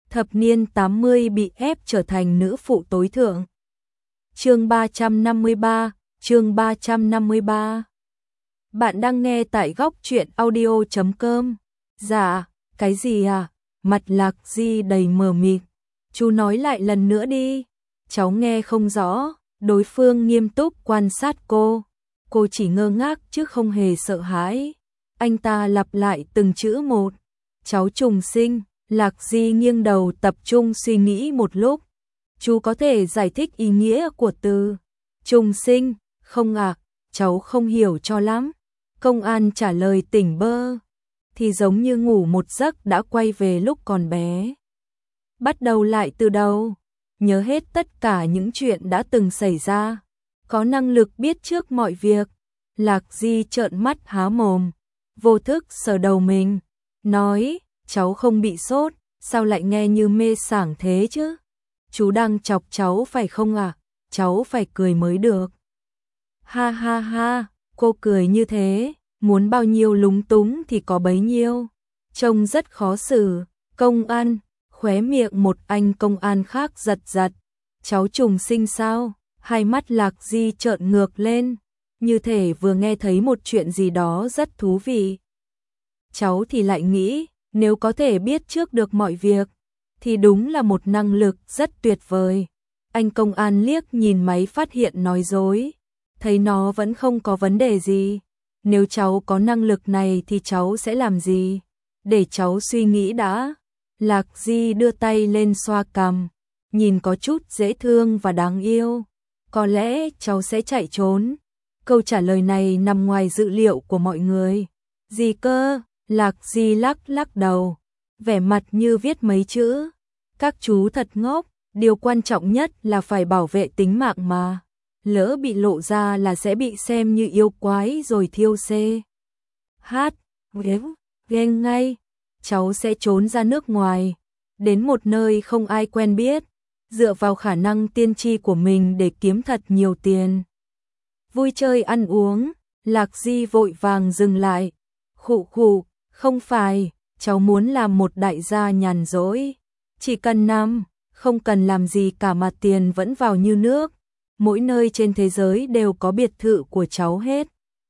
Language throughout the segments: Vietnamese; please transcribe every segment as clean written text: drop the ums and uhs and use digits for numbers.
thập niên 80 bị ép trở thành nữ phụ tối thượng. Chương 353, chương 353. Bạn đang nghe tại góc truyện audio.com. Dạ, cái gì à? Mặt Lạc Di đầy mờ mịt. Chú nói lại lần nữa đi. Cháu nghe không rõ. Đối phương nghiêm túc quan sát cô. Cô chỉ ngơ ngác chứ không hề sợ hãi. Anh ta lặp lại từng chữ một. Cháu trùng sinh. Lạc Di nghiêng đầu tập trung suy nghĩ một lúc. Chú có thể giải thích ý nghĩa của từ trùng sinh, không ạ? Cháu không hiểu cho lắm. Công an trả lời tỉnh bơ, thì giống như ngủ một giấc đã quay về lúc còn bé. Bắt đầu lại từ đầu, nhớ hết tất cả những chuyện đã từng xảy ra. Có năng lực biết trước mọi việc. Lạc Di trợn mắt há mồm, vô thức sờ đầu mình, nói, cháu không bị sốt, sao lại nghe như mê sảng thế chứ? Chú đang chọc cháu phải không ạ? Cháu phải cười mới được. Ha ha ha, cô cười như thế, muốn bao nhiêu lúng túng thì có bấy nhiêu. Trông rất khó xử. Công an, khóe miệng một anh công an khác giật giật. Cháu trùng sinh sao? Hai mắt Lạc Di trợn ngược lên, như thể vừa nghe thấy một chuyện gì đó rất thú vị. Cháu thì lại nghĩ, nếu có thể biết trước được mọi việc, thì đúng là một năng lực rất tuyệt vời. Anh công an liếc nhìn máy phát hiện nói dối, thấy nó vẫn không có vấn đề gì. Nếu cháu có năng lực này thì cháu sẽ làm gì? Để cháu suy nghĩ đã. Lạc Di đưa tay lên xoa cằm, nhìn có chút dễ thương và đáng yêu. Có lẽ cháu sẽ chạy trốn. Câu trả lời này nằm ngoài dự liệu của mọi người. Gì cơ? Lạc Di lắc lắc đầu, vẻ mặt như viết mấy chữ. Các chú thật ngốc, điều quan trọng nhất là phải bảo vệ tính mạng mà. Lỡ bị lộ ra là sẽ bị xem như yêu quái rồi thiêu xê. Hát, ghen ngay, cháu sẽ trốn ra nước ngoài, đến một nơi không ai quen biết, dựa vào khả năng tiên tri của mình để kiếm thật nhiều tiền. Vui chơi ăn uống, Lạc Di vội vàng dừng lại. Khụ khụ, không phải, cháu muốn làm một đại gia nhàn rỗi. Chỉ cần không cần làm gì cả mà tiền vẫn vào như nước. Mỗi nơi trên thế giới đều có biệt thự của cháu hết.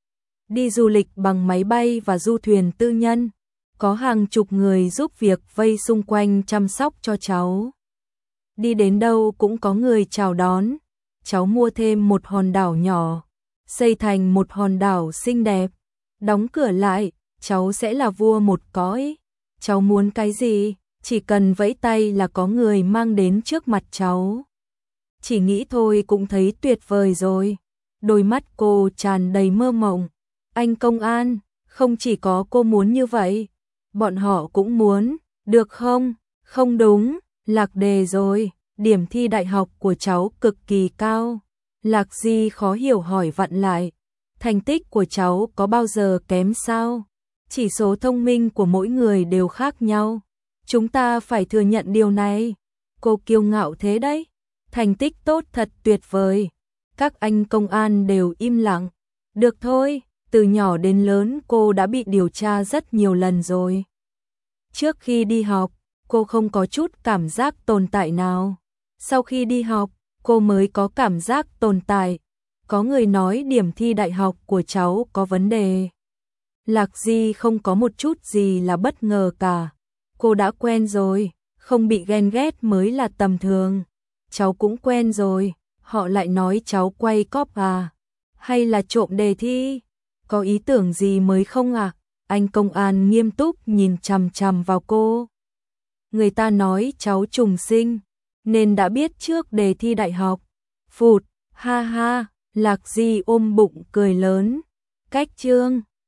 Đi du lịch bằng máy bay và du thuyền tư nhân. Có hàng chục người giúp việc vây xung quanh chăm sóc cho cháu. Đi đến đâu cũng có người chào đón. Cháu mua thêm một hòn đảo nhỏ, xây thành một hòn đảo xinh đẹp. Đóng cửa lại, cháu sẽ là vua một cõi. Cháu muốn cái gì, chỉ cần vẫy tay là có người mang đến trước mặt cháu. Chỉ nghĩ thôi cũng thấy tuyệt vời rồi. Đôi mắt cô tràn đầy mơ mộng. Anh công an, không chỉ có cô muốn như vậy, bọn họ cũng muốn, được không? Không đúng, lạc đề rồi, điểm thi đại học của cháu cực kỳ cao. Lạc Di khó hiểu hỏi vặn lại, thành tích của cháu có bao giờ kém sao? Chỉ số thông minh của mỗi người đều khác nhau. Chúng ta phải thừa nhận điều này. Cô kiêu ngạo thế đấy. Thành tích tốt thật tuyệt vời. Các anh công an đều im lặng. Được thôi, từ nhỏ đến lớn cô đã bị điều tra rất nhiều lần rồi. Trước khi đi học, cô không có chút cảm giác tồn tại nào. Sau khi đi học, cô mới có cảm giác tồn tại. Có người nói điểm thi đại học của cháu có vấn đề. Lạc Di không có một chút gì là bất ngờ cả. Cô đã quen rồi, không bị ghen ghét mới là tầm thường. Cháu cũng quen rồi, họ lại nói cháu quay cóp à? Hay là trộm đề thi? Có ý tưởng gì mới không à? Anh công an nghiêm túc nhìn chằm chằm vào cô. Người ta nói cháu trùng sinh, nên đã biết trước đề thi đại học. Phụt, ha ha, Lạc Di ôm bụng cười lớn. Cách chương